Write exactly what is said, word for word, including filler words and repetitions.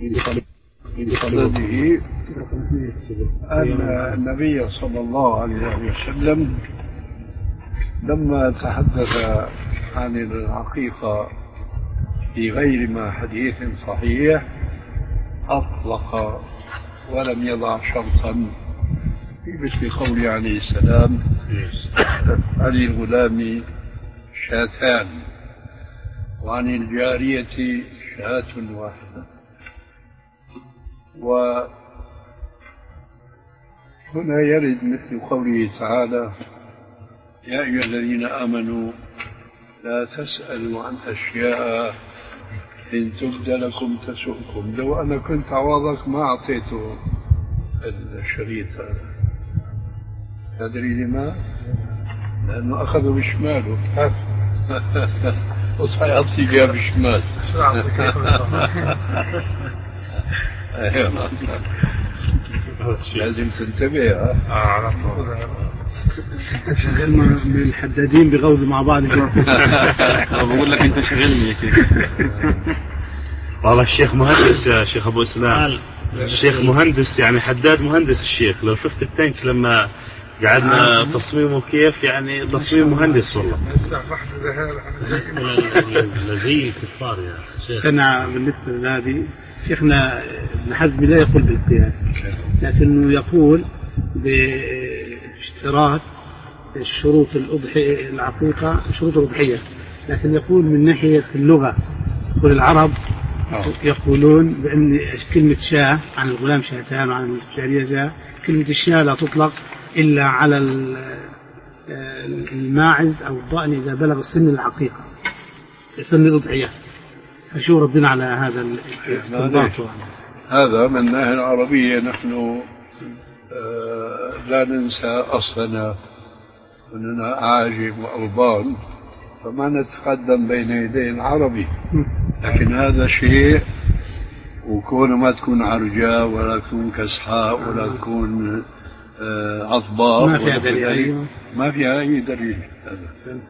بسنده أن النبي صلى الله عليه وسلم لما تحدث عن العقيقة في غير ما حديث صحيح أطلق ولم يضع شرطا، في مثل قوله عليه السلام عن الغلام شاتان وعن الجارية شاة واحدة. وهنا يرد مثل قوله تعالى يا أيها الذين آمنوا لا تسألوا عن أشياء إن تبد لكم تسؤكم. لو أنا كنت عوضك ما أعطيته الشريط هذا. تدري لما؟ لأنه أخذه بشماله وسيعطي بها بشمال. لازم تنتبه. ها من الحدادين بغوض مع بعض. بقول لك انت شغلني يا شيخ. والله الشيخ مهندس يا شيخ ابو اسلام، الشيخ مهندس يعني حداد مهندس. الشيخ لو شفت التانك لما قعدنا تصميمه كيف، يعني تصميم مهندس والله. زي الكفار يا شيخ. أنا بالنسبة لهذه شيخنا ابن حزم لا يقول بالقياس، لكنه يقول باشتراط الشروط الأضحية العقيقة شروط الأضحية، لكن يقول من ناحية اللغة. يقول العرب يقولون بأن كلمة شاة عن الغلام شاتان وعن الجارية شاة، كلمة الشاة لا تطلق إلا على الماعز أو الضأن إذا بلغ السن العقيقة سن الأضحية. فشو ردنا على هذا الاستنباط؟ هذا من الناحية العربية نحن لا ننسى أصلنا أننا أعاجم وألبان، فما نتقدم بين يدي العربي. لكن هذا شيء، وكون ما تكون عرجاء ولا تكون كسحاء ولا تكون عضباء ما فيها دليل. ما فيها أي دليل.